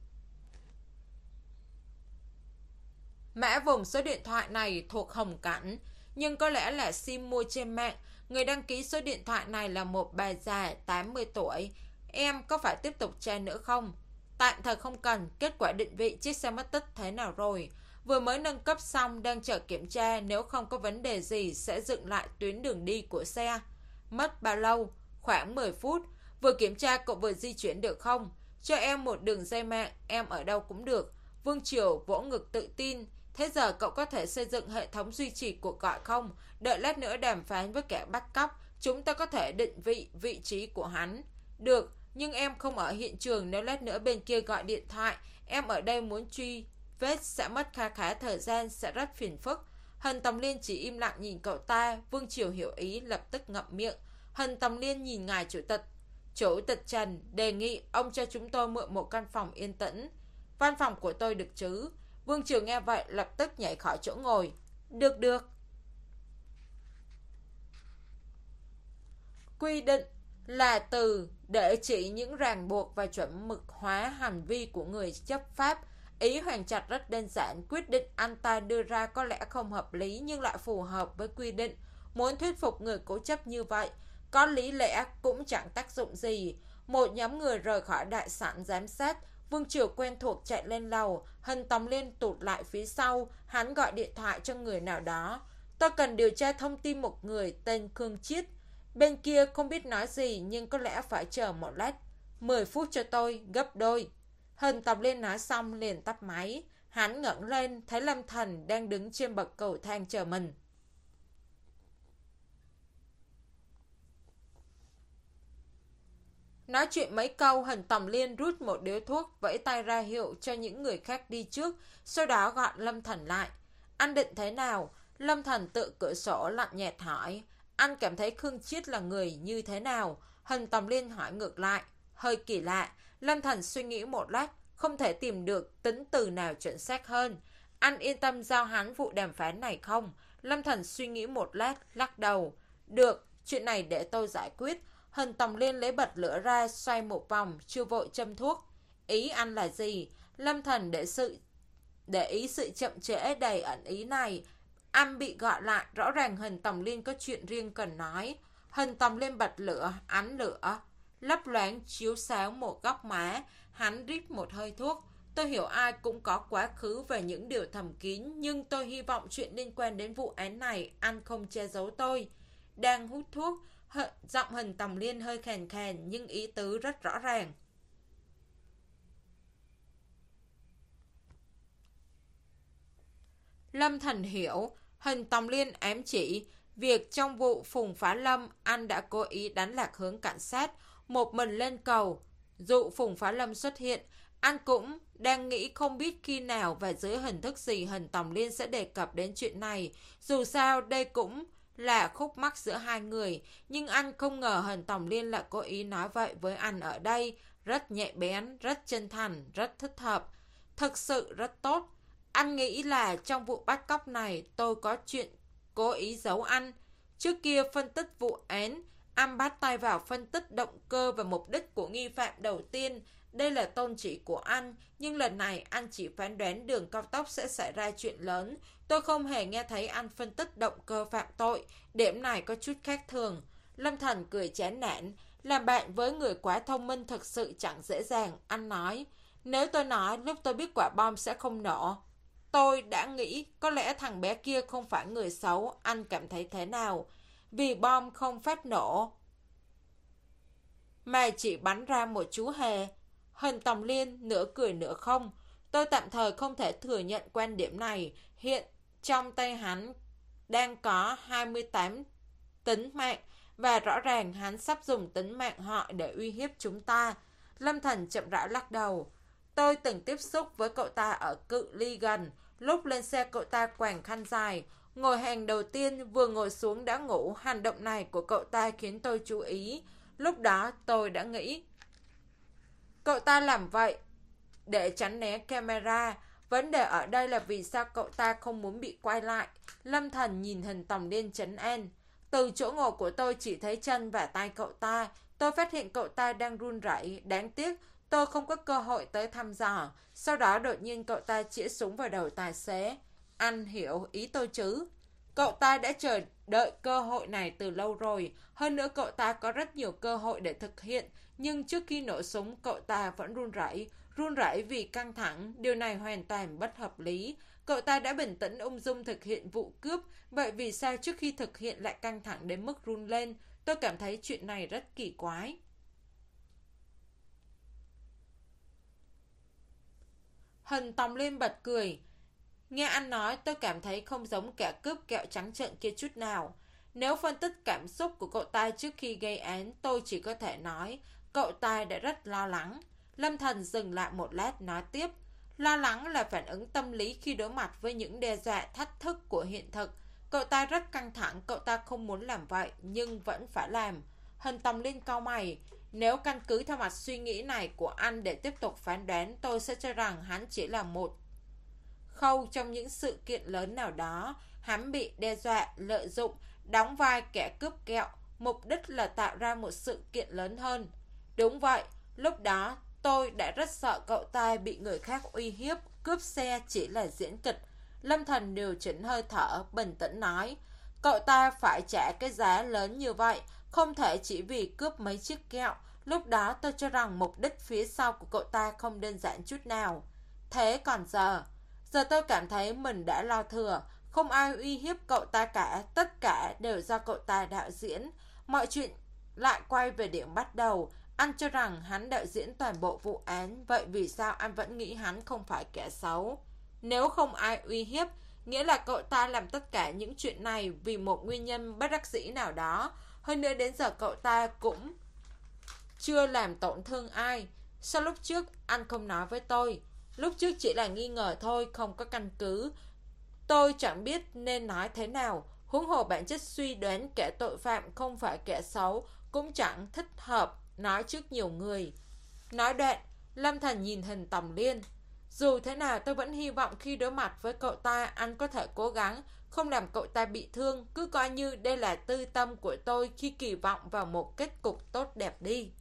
Mã vùng số điện thoại này thuộc Hồng Cảnh, nhưng có lẽ là sim mua trên mạng. Người đăng ký số điện thoại này là một bà già tám mươi tuổi. Em có phải tiếp tục tra nữa không? Tạm thời không cần. Kết quả định vị chiếc xe mất tích thế nào rồi? Vừa mới nâng cấp xong, đang chờ kiểm tra. Nếu không có vấn đề gì sẽ dựng lại tuyến đường đi của xe. Mất bao lâu? Khoảng mười phút. Vừa kiểm tra cậu vừa di chuyển được không? Cho em một đường dây mạng, em ở đâu cũng được. Vương Triều vỗ ngực tự tin. Thế giờ cậu có thể xây dựng hệ thống duy trì cuộc gọi không? Đợi lát nữa đàm phán với kẻ bắt cóc, chúng ta có thể định vị vị trí của hắn. Được, nhưng em không ở hiện trường. Nếu lát nữa bên kia gọi điện thoại, em ở đây muốn truy vết sẽ mất khá khá thời gian, sẽ rất phiền phức. Hân Tòng Liên chỉ im lặng nhìn cậu ta. Vương Triều hiểu ý, lập tức ngậm miệng. Hân Tòng Liên nhìn ngài chủ tịch. Chủ tịch Trần đề nghị ông cho chúng tôi mượn một căn phòng yên tĩnh. Văn phòng của tôi được chứ? Vương Triều nghe vậy lập tức nhảy khỏi chỗ ngồi. Được được. Quy định là từ để chỉ những ràng buộc và chuẩn mực hóa hành vi của người chấp pháp. Ý Hoàng Trạch rất đơn giản, quyết định anh ta đưa ra có lẽ không hợp lý nhưng lại phù hợp với quy định. Muốn thuyết phục người cố chấp như vậy, có lý lẽ cũng chẳng tác dụng gì. Một nhóm người rời khỏi đại sảnh giám sát. Vương Triều quen thuộc chạy lên lầu. Hân Tòng Liên tụt lại phía sau. Hắn gọi điện thoại cho người nào đó. Tôi cần điều tra thông tin một người tên Khương Triết. Bên kia không biết nói gì nhưng có lẽ phải chờ một lát. Mười phút cho tôi, gấp đôi. Hân Tòng Liên nói xong liền tắt máy. Hắn ngẩng lên thấy Lâm Thần đang đứng trên bậc cầu thang chờ mình. Nói chuyện mấy câu, Hân Tòng Liên rút một điếu thuốc, vẫy tay ra hiệu cho những người khác đi trước, sau đó gọi Lâm Thần lại. Anh định thế nào? Lâm Thần tự cửa sổ lạnh nhạt hỏi. Anh cảm thấy Khương Triết là người như thế nào? Hân Tòng Liên hỏi ngược lại. Hơi kỳ lạ. Lâm Thần suy nghĩ một lát, không thể tìm được tính từ nào chuẩn xác hơn. Anh yên tâm giao hắn vụ đàm phán này không? Lâm Thần suy nghĩ một lát, lắc đầu. Được, chuyện này để tôi giải quyết. Hân Tòng Liên lấy bật lửa ra, xoay một vòng, chưa vội châm thuốc. Ý anh là gì? Lâm Thần để sự để ý sự chậm trễ đầy ẩn ý này. Anh bị gọi lại, rõ ràng Hân Tòng Liên có chuyện riêng cần nói. Hân Tòng Liên bật lửa, ánh lửa lấp loáng chiếu sáng một góc má. Hắn rít một hơi thuốc. Tôi hiểu ai cũng có quá khứ về những điều thầm kín, nhưng tôi hy vọng chuyện liên quan đến vụ án này anh không che giấu tôi. Đang hút thuốc, giọng Hân Tòng Liên hơi khàn khàn nhưng ý tứ rất rõ ràng. Lâm Thần hiểu. Hân Tòng Liên ám chỉ việc trong vụ Phùng Phá Lâm anh đã cố ý đánh lạc hướng cảnh sát, một mình lên cầu. Dụ Phùng Phá Lâm xuất hiện, anh cũng đang nghĩ không biết khi nào và dưới hình thức gì Hân Tòng Liên sẽ đề cập đến chuyện này. Dù sao đây cũng là khúc mắc giữa hai người, nhưng anh không ngờ Hân Tòng Liên lại cố ý nói vậy với anh ở đây. Rất nhạy bén, rất chân thành, rất thích hợp. Thực sự rất tốt. Anh nghĩ là trong vụ bắt cóc này tôi có chuyện cố ý giấu anh. Trước kia phân tích vụ án, anh bắt tay vào phân tích động cơ và mục đích của nghi phạm đầu tiên. Đây là tôn chỉ của anh, nhưng lần này anh chỉ phán đoán đường cao tốc sẽ xảy ra chuyện lớn. Tôi không hề nghe thấy anh phân tích động cơ phạm tội. Điểm này có chút khác thường. Lâm Thần cười chán nản. Làm bạn với người quá thông minh thực sự chẳng dễ dàng, anh nói. Nếu tôi nói lúc tôi biết quả bom sẽ không nổ, tôi đã nghĩ có lẽ thằng bé kia không phải người xấu, anh cảm thấy thế nào? Vì bom không phát nổ, mà chỉ bắn ra một chú hề. Hình Tòng Liên nửa cười nửa không. Tôi tạm thời không thể thừa nhận quan điểm này. Hiện trong tay hắn đang có hai mươi tám tính mạng, và rõ ràng hắn sắp dùng tính mạng họ để uy hiếp chúng ta. Lâm Thần chậm rãi lắc đầu. Tôi từng tiếp xúc với cậu ta ở cự ly gần. Lúc lên xe cậu ta quàng khăn dài, ngồi hàng đầu tiên, vừa ngồi xuống đã ngủ. Hành động này của cậu ta khiến tôi chú ý. Lúc đó tôi đã nghĩ cậu ta làm vậy để tránh né camera. Vấn đề ở đây là vì sao cậu ta không muốn bị quay lại. Lâm Thần nhìn Hình Tòng Liên trấn an. Từ chỗ ngồi của tôi chỉ thấy chân và tay cậu ta. Tôi phát hiện cậu ta đang run rẩy. Đáng tiếc tôi không có cơ hội tới thăm dò. Sau đó đột nhiên cậu ta chĩa súng vào đầu tài xế. Anh hiểu ý tôi chứ? Cậu ta đã chờ đợi cơ hội này từ lâu rồi. Hơn nữa cậu ta có rất nhiều cơ hội để thực hiện. Nhưng trước khi nổ súng cậu ta vẫn run rẩy. Run rẩy vì căng thẳng. Điều này hoàn toàn bất hợp lý. Cậu ta đã bình tĩnh ung dung thực hiện vụ cướp. Vậy vì sao trước khi thực hiện lại căng thẳng đến mức run lên? Tôi cảm thấy chuyện này rất kỳ quái. Hình Tòng Liên bật cười. Nghe anh nói tôi cảm thấy không giống kẻ cướp kẹo trắng trợn kia chút nào. Nếu phân tích cảm xúc của cậu ta trước khi gây án, tôi chỉ có thể nói cậu ta đã rất lo lắng. Lâm Thần dừng lại một lát nói tiếp. Lo lắng là phản ứng tâm lý khi đối mặt với những đe dọa thách thức của hiện thực. Cậu ta rất căng thẳng, cậu ta không muốn làm vậy, nhưng vẫn phải làm. Hình Tòng Liên cau mày. Nếu căn cứ theo mặt suy nghĩ này của anh để tiếp tục phán đoán, tôi sẽ cho rằng hắn chỉ là một khâu trong những sự kiện lớn nào đó. Hắn bị đe dọa, lợi dụng, đóng vai kẻ cướp kẹo, mục đích là tạo ra một sự kiện lớn hơn. Đúng vậy, lúc đó tôi đã rất sợ cậu ta bị người khác uy hiếp, cướp xe chỉ là diễn kịch. Lâm Thần điều chỉnh hơi thở, bình tĩnh nói. Cậu ta phải trả cái giá lớn như vậy, không thể chỉ vì cướp mấy chiếc kẹo. Lúc đó tôi cho rằng mục đích phía sau của cậu ta không đơn giản chút nào. Thế còn giờ, giờ tôi cảm thấy mình đã lo thừa. Không ai uy hiếp cậu ta cả, tất cả đều do cậu ta đạo diễn. Mọi chuyện lại quay về điểm bắt đầu. Anh cho rằng hắn đạo diễn toàn bộ vụ án, vậy vì sao anh vẫn nghĩ hắn không phải kẻ xấu? Nếu không ai uy hiếp, nghĩa là cậu ta làm tất cả những chuyện này vì một nguyên nhân bất đắc dĩ nào đó. Hơn nữa đến giờ cậu ta cũng chưa làm tổn thương ai. Sao lúc trước anh không nói với tôi? Lúc trước chỉ là nghi ngờ thôi, không có căn cứ. Tôi chẳng biết nên nói thế nào. Huống hồ bản chất suy đoán kẻ tội phạm không phải kẻ xấu cũng chẳng thích hợp nói trước nhiều người. Nói đoạn, Lâm Thần nhìn Hình Tòng Liên. Dù thế nào tôi vẫn hy vọng khi đối mặt với cậu ta, anh có thể cố gắng không làm cậu ta bị thương. Cứ coi như đây là tư tâm của tôi khi kỳ vọng vào một kết cục tốt đẹp đi.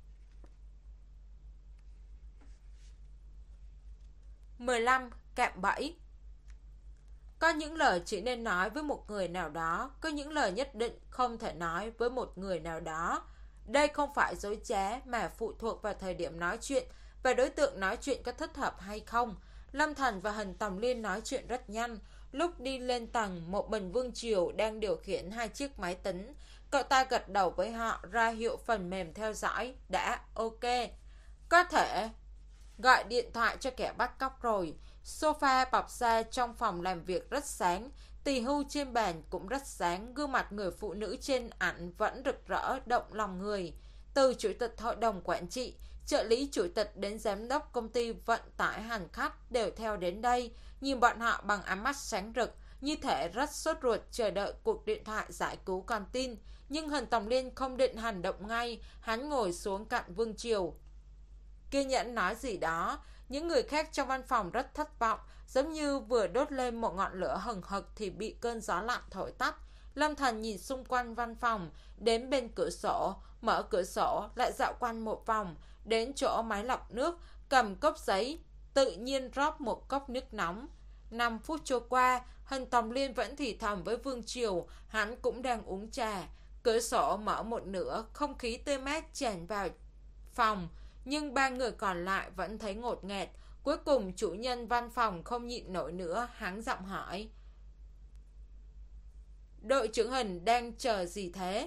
mười lăm. Cạm bẫy. Có những lời chỉ nên nói với một người nào đó, có những lời nhất định không thể nói với một người nào đó. Đây không phải dối trá mà phụ thuộc vào thời điểm nói chuyện và đối tượng nói chuyện có thích hợp hay không. Lâm Thần và Hình Tòng Liên nói chuyện rất nhanh. Lúc đi lên tầng, một mình Vương Triều đang điều khiển hai chiếc máy tính. Cậu ta gật đầu với họ, ra hiệu phần mềm theo dõi đã ok. Có thể gọi điện thoại cho kẻ bắt cóc rồi. Sofa bọc da trong phòng làm việc rất sáng, tì hưu trên bàn cũng rất sáng, gương mặt người phụ nữ trên ảnh vẫn rực rỡ động lòng người. Từ chủ tịch hội đồng quản trị, trợ lý chủ tịch đến giám đốc công ty vận tải hành khách đều theo đến đây, nhìn bọn họ bằng ánh mắt sáng rực, như thể rất sốt ruột chờ đợi cuộc điện thoại giải cứu con tin. Nhưng Hình Tòng Liên không định hành động ngay, hắn ngồi xuống cạnh Vương Triều, kiên nhẫn nói gì đó. Những người khác trong văn phòng rất thất vọng, giống như vừa đốt lên một ngọn lửa hừng hực thì bị cơn gió lạnh thổi tắt. Lâm Thần nhìn xung quanh văn phòng, đến bên cửa sổ, mở cửa sổ, lại dạo quanh một vòng, đến chỗ máy lọc nước, cầm cốc giấy, tự nhiên rót một cốc nước nóng. Năm phút trôi qua, Hình Tòng Liên vẫn thì thầm với Vương Triều, hắn cũng đang uống trà. Cửa sổ mở một nửa, không khí tươi mát tràn vào phòng, nhưng ba người còn lại vẫn thấy ngột ngạt. Cuối cùng chủ nhân văn phòng không nhịn nổi nữa, hắn giọng hỏi: đội trưởng Hình đang chờ gì thế?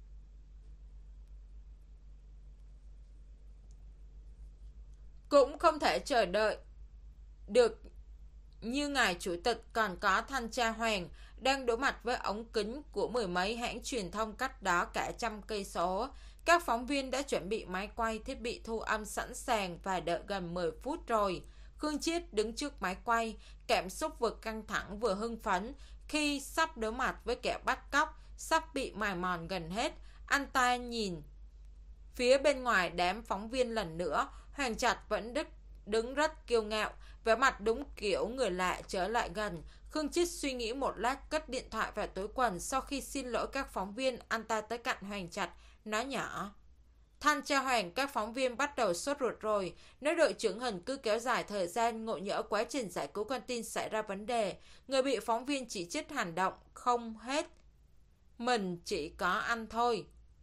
Cũng không thể chờ đợi được như ngài chủ tịch, còn có thanh tra Hoàng đang đối mặt với ống kính của mười mấy hãng truyền thông cách đó cả trăm cây số. Các phóng viên đã chuẩn bị máy quay, thiết bị thu âm sẵn sàng và đợi gần mười phút rồi. Khương Chiết đứng trước máy quay, cảm xúc vừa căng thẳng vừa hưng phấn khi sắp đối mặt với kẻ bắt cóc, sắp bị mài mòn gần hết. Anh ta nhìn phía bên ngoài đám phóng viên lần nữa. Hoàng Trạch vẫn đứt đứng rất kiêu ngạo, vẻ mặt đúng kiểu người lạ trở lại gần. Khương Chiết suy nghĩ một lát, cất điện thoại vào túi quần. Sau khi xin lỗi các phóng viên, anh ta tới cạnh Hoàng Trạch, nói nhỏ: thanh tra Hoàng, các phóng viên bắt đầu sốt ruột rồi. Nếu đội trưởng Hình cứ kéo dài thời gian, ngộ nhỡ quá trình giải cứu con tin xảy ra vấn đề, người bị phóng viên chỉ trích hành động không hết, mình chỉ có ăn thôi.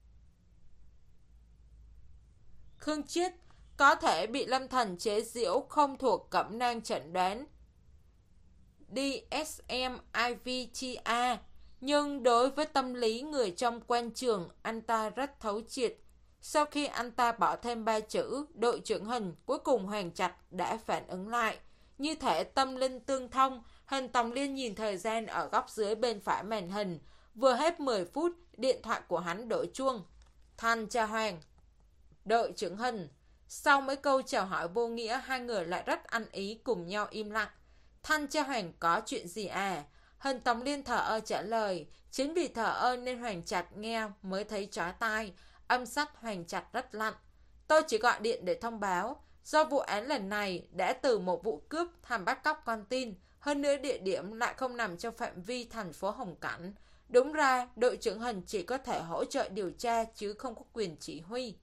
Khương Chiết có thể bị Lâm Thần chế giễu không thuộc cẩm nang chẩn đoán đê ét em i vê tê a, nhưng đối với tâm lý người trong quan trường, anh ta rất thấu triệt. Sau khi anh ta bỏ thêm ba chữ đội trưởng Hình, cuối cùng Hoàng Trạch đã phản ứng lại. Như thể tâm linh tương thông, Hình Tòng Liên nhìn thời gian ở góc dưới bên phải màn hình. Vừa hết mười phút, điện thoại của hắn đổ chuông. Thanh tra Hoàng, đội trưởng Hình. Sau mấy câu chào hỏi vô nghĩa, hai người lại rất ăn ý cùng nhau im lặng. Thanh tra Hoàng, có chuyện gì à? Hình Tòng Liên thở ơ trả lời. Chính vì thở ơ nên Hoàng Trạch nghe mới thấy chói tai. Âm sắc Hoàng Trạch rất lạnh. Tôi chỉ gọi điện để thông báo, do vụ án lần này đã từ một vụ cướp thành bắt cóc con tin, hơn nữa địa điểm lại không nằm trong phạm vi thành phố Hồng Cảnh. Đúng ra, đội trưởng Hình chỉ có thể hỗ trợ điều tra chứ không có quyền chỉ huy.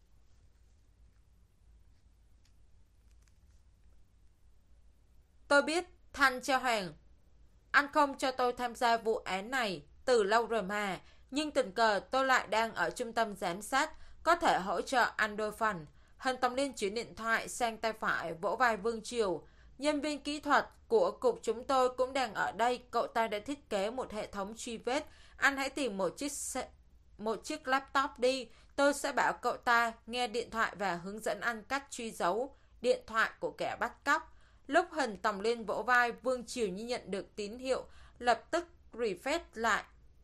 Tôi biết, thanh tra Hoàng, anh không cho tôi tham gia vụ án này từ lâu rồi mà, nhưng tình cờ tôi lại đang ở trung tâm giám sát, có thể hỗ trợ anh đôi phần. Hình Tòng Liên chuyển điện thoại sang tay phải, vỗ vai Vương Triều. Nhân viên kỹ thuật của cục chúng tôi cũng đang ở đây, cậu ta đã thiết kế một hệ thống truy vết. Anh hãy tìm một chiếc một chiếc laptop đi, tôi sẽ bảo cậu ta nghe điện thoại và hướng dẫn anh cách truy dấu điện thoại của kẻ bắt cóc. Lúc Hình Tòng Liên vỗ vai, Vương Triều như nhận được tín hiệu, lập tức refresh lại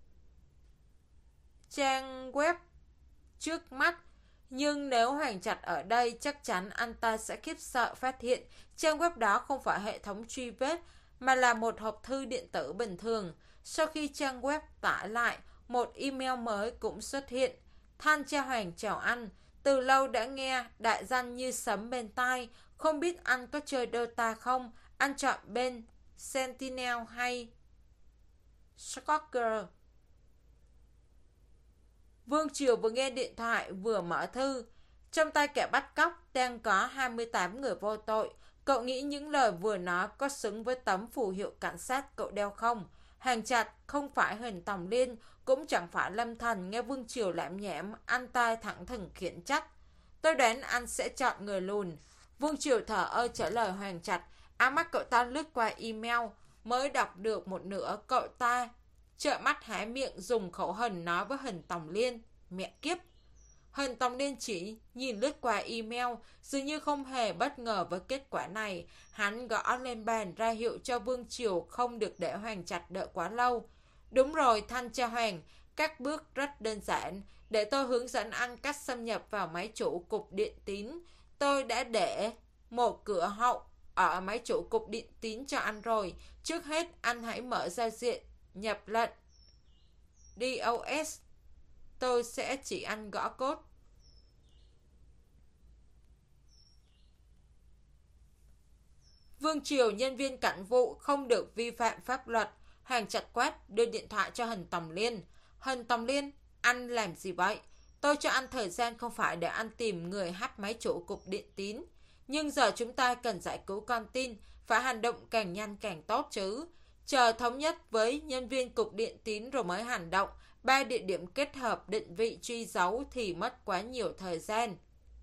trang web trước mắt. Nhưng nếu Hoàng Trạch ở đây, chắc chắn anh ta sẽ khiếp sợ phát hiện trang web đó không phải hệ thống truy vết, mà là một hộp thư điện tử bình thường. Sau khi trang web tải lại, một email mới cũng xuất hiện. Thanh tra Hoàng chào anh, từ lâu đã nghe đại danh như sấm bên tai, không biết anh có chơi Dota không? Anh chọn bên Sentinel hay Stalker? Vương Triều vừa nghe điện thoại vừa mở thư. Trong tay kẻ bắt cóc đang có hai mươi tám người vô tội. Cậu nghĩ những lời vừa nói có xứng với tấm phù hiệu cảnh sát cậu đeo không? Hoàng Trạch không phải Hình Tòng Liên, cũng chẳng phải Lâm Thần. Nghe Vương Triều lảm nhảm, anh ta thẳng thừng khiển trách. Tôi đoán anh sẽ chọn người lùn. Vương Triều thở ơ trả lời Hoàng Trạch. Áng mắt cậu ta lướt qua email, mới đọc được một nửa, cậu ta trợn mắt há miệng dùng khẩu hình nói với Hình Tòng Liên. Mẹ kiếp! Hình Tòng Liên chỉ nhìn lướt qua email, dường như không hề bất ngờ với kết quả này. Hắn gõ lên bàn ra hiệu cho Vương Triều không được để Hoàng Trạch đợi quá lâu. Đúng rồi, thanh tra Hoàng, các bước rất đơn giản. Để tôi hướng dẫn anh cách xâm nhập vào máy chủ cục điện tín. Tôi đã để một cửa hậu ở máy chủ cục điện tín cho anh rồi. Trước hết anh hãy mở giao diện nhập lệnh DOS. Tôi sẽ chỉ anh gõ code. Vương Triều, nhân viên cảnh vụ không được vi phạm pháp luật. Hoàng Trạch quát, đưa điện thoại cho Hình Tòng Liên. Hình Tòng Liên, anh làm gì vậy? Tôi cho anh thời gian không phải để anh tìm người hack máy chủ cục điện tín. Nhưng giờ chúng ta cần giải cứu con tin, phải hành động càng nhanh càng tốt chứ. Chờ thống nhất với nhân viên cục điện tín rồi mới hành động. Ba địa điểm kết hợp định vị truy dấu thì mất quá nhiều thời gian.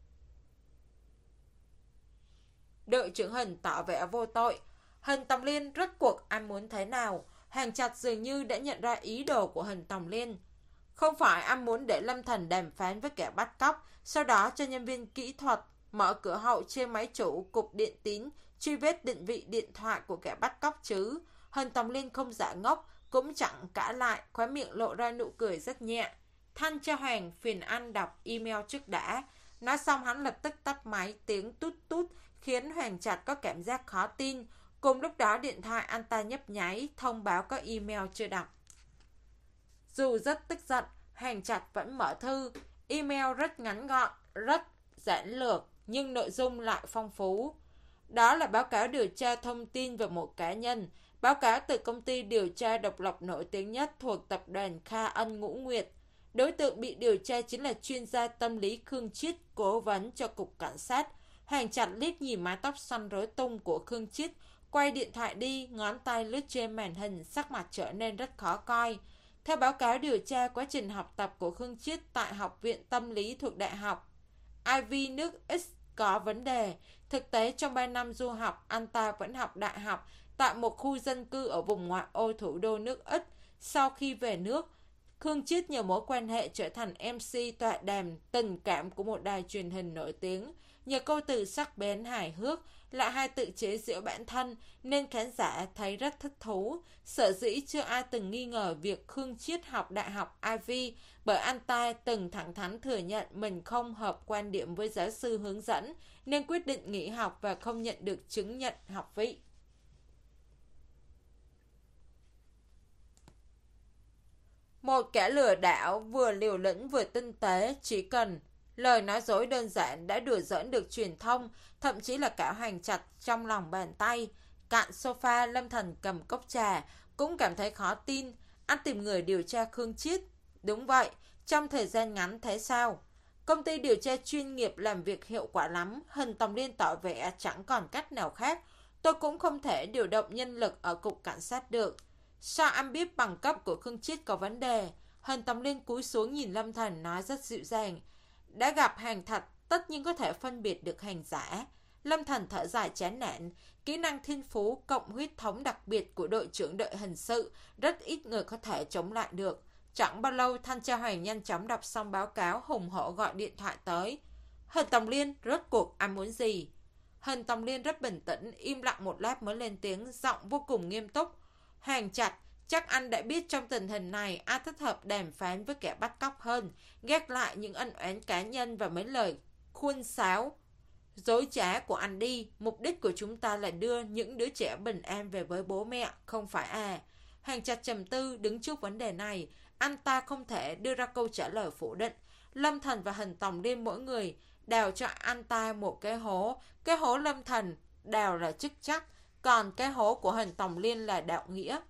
Đội trưởng Hình tỏ vẻ vô tội. Hình Tòng Liên rốt cuộc anh muốn thế nào? Hàng Chặt dường như đã nhận ra ý đồ của Hình Tòng Liên. Không phải anh muốn để Lâm Thành đàm phán với kẻ bắt cóc, sau đó cho nhân viên kỹ thuật mở cửa hậu trên máy chủ cục điện tín, truy vết định vị điện thoại của kẻ bắt cóc chứ. Hình Tòng Liên không giả ngốc, cũng chẳng cãi lại, khóe miệng lộ ra nụ cười rất nhẹ. Thanh cho Hoàng phiền anh đọc email trước đã. Nói xong hắn lập tức tắt máy, tiếng tút tút khiến Hoàng Chặt có cảm giác khó tin. Cùng lúc đó điện thoại anh ta nhấp nháy, thông báo có email chưa đọc. Dù rất tức giận, Hoàng Chặt vẫn mở thư. Email rất ngắn gọn, rất giản lược, nhưng nội dung lại phong phú. Đó là báo cáo điều tra thông tin về một cá nhân. Báo cáo từ công ty điều tra độc lập nổi tiếng nhất thuộc tập đoàn Kha Ân Ngũ Nguyệt. Đối tượng bị điều tra chính là chuyên gia tâm lý Khương Chiết, cố vấn cho cục cảnh sát. Hoàng Chặt liếc nhìn mái tóc xoăn rối tung của Khương Chiết, quay điện thoại đi, ngón tay lướt trên màn hình, sắc mặt trở nên rất khó coi. Theo báo cáo điều tra, quá trình học tập của Khương Chiết tại Học viện Tâm lý thuộc Đại học i vê nước X có vấn đề. Thực tế, trong ba năm du học, anh ta vẫn học đại học tại một khu dân cư ở vùng ngoại ô thủ đô nước Úc. Sau khi về nước, Khương Chiết nhờ mối quan hệ trở thành em xê tọa đàm tình cảm của một đài truyền hình nổi tiếng. Nhờ câu từ sắc bén hài hước, lại hay tự chế giễu bản thân nên khán giả thấy rất thích thú. Sở dĩ chưa ai từng nghi ngờ việc Khương Chiết học đại học i vê, bởi anh ta từng thẳng thắn thừa nhận mình không hợp quan điểm với giáo sư hướng dẫn nên quyết định nghỉ học và không nhận được chứng nhận học vị. Một kẻ lừa đảo vừa liều lĩnh vừa tinh tế, chỉ cần lời nói dối đơn giản đã đùa giỡn được truyền thông, thậm chí là cả Hoàng Chặt trong lòng bàn tay. Cạnh sofa, Lâm Thành cầm cốc trà, cũng cảm thấy khó tin. Anh tìm người điều tra Khương Chiết. Đúng vậy, trong thời gian ngắn thế sao? Công ty điều tra chuyên nghiệp làm việc hiệu quả lắm. Hình Tòng Liên tỏ vẻ chẳng còn cách nào khác. Tôi cũng không thể điều động nhân lực ở cục cảnh sát được. Sao anh biết bằng cấp của Khương Chiết có vấn đề? Hình Tòng Liên cúi xuống nhìn Lâm Thành nói rất dịu dàng. Đã gặp hàng thật, tất nhiên có thể phân biệt được hàng giả. Lâm Thành thở dài chán nản. Kỹ năng thiên phú cộng huyết thống đặc biệt của đội trưởng đội hình sự rất ít người có thể chống lại được. Chẳng bao lâu, thanh tra Hoàng nhanh chóng đọc xong báo cáo, hùng hổ gọi điện thoại tới. Hình Tòng Liên, rốt cuộc anh muốn gì? Hình Tòng Liên rất bình tĩnh, im lặng một lát mới lên tiếng, giọng vô cùng nghiêm túc. Hoàng Chặt, chắc anh đã biết trong tình hình này ai thích hợp đàm phán với kẻ bắt cóc hơn, gác lại những ân oán cá nhân và mấy lời khuôn sáo dối trá của anh đi. Mục đích của chúng ta là đưa những đứa trẻ bình an về với bố mẹ, không phải à? Hoàng Chặt trầm tư, đứng trước vấn đề này, anh ta không thể đưa ra câu trả lời phủ định. Lâm Thành và Hình Tòng Liên mỗi người đào cho anh ta một cái hố. Cái hố Lâm Thành đào là chức trách, còn cái hố của Hình Tòng Liên là đạo nghĩa.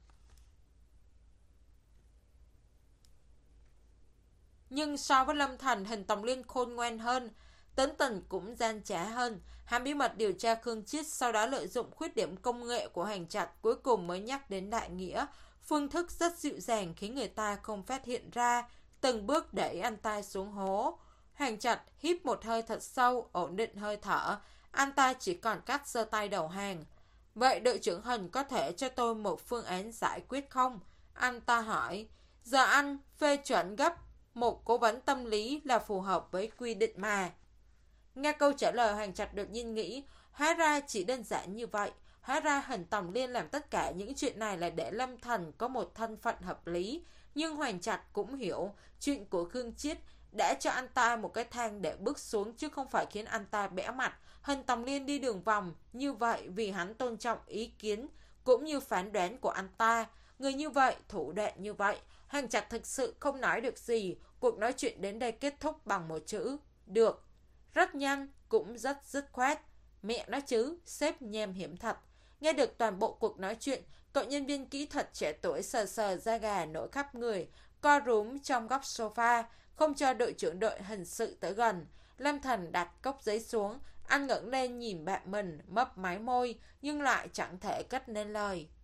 Nhưng so với Lâm Thành, Hình Tòng Liên khôn ngoan hơn, tính tình cũng gian trá hơn. Hắn bí mật điều tra Khương Chiết, sau đó lợi dụng khuyết điểm công nghệ của Hoàng Chặt, cuối cùng mới nhắc đến đại nghĩa. Phương thức rất dịu dàng khiến người ta không phát hiện ra, từng bước đẩy anh ta xuống hố. Hoàng Chặt hít một hơi thật sâu, ổn định hơi thở. Anh ta chỉ còn cách giơ tay đầu hàng. Vậy đội trưởng Hình có thể cho tôi một phương án giải quyết không? Anh ta hỏi. Giờ anh phê chuẩn gấp một cố vấn tâm lý là phù hợp với quy định mà. Nghe câu trả lời, Hoàng Chặt đột nhiên nghĩ, hóa ra chỉ đơn giản như vậy. Hóa ra Hình Tòng Liên làm tất cả những chuyện này là để Lâm Thành có một thân phận hợp lý. Nhưng Hoàng Chặt cũng hiểu, chuyện của Khương Chiết đã cho anh ta một cái thang để bước xuống, chứ không phải khiến anh ta bẽ mặt. Hình Tòng Liên đi đường vòng như vậy vì hắn tôn trọng ý kiến cũng như phán đoán của anh ta. Người như vậy, thủ đoạn như vậy, Hoàng Chặt thực sự không nói được gì. Cuộc nói chuyện đến đây kết thúc bằng một chữ được. Rất nhanh, cũng rất dứt khoát. Mẹ nói chứ, sếp nhem hiểm thật. Nghe được toàn bộ cuộc nói chuyện, cậu nhân viên kỹ thuật trẻ tuổi sờ sờ da gà nổi khắp người, co rúm trong góc sofa, không cho đội trưởng đội hình sự tới gần. Lâm Thành đặt cốc giấy xuống, anh ngẩng lên nhìn bạn mình, mấp máy môi, nhưng lại chẳng thể cất nên lời.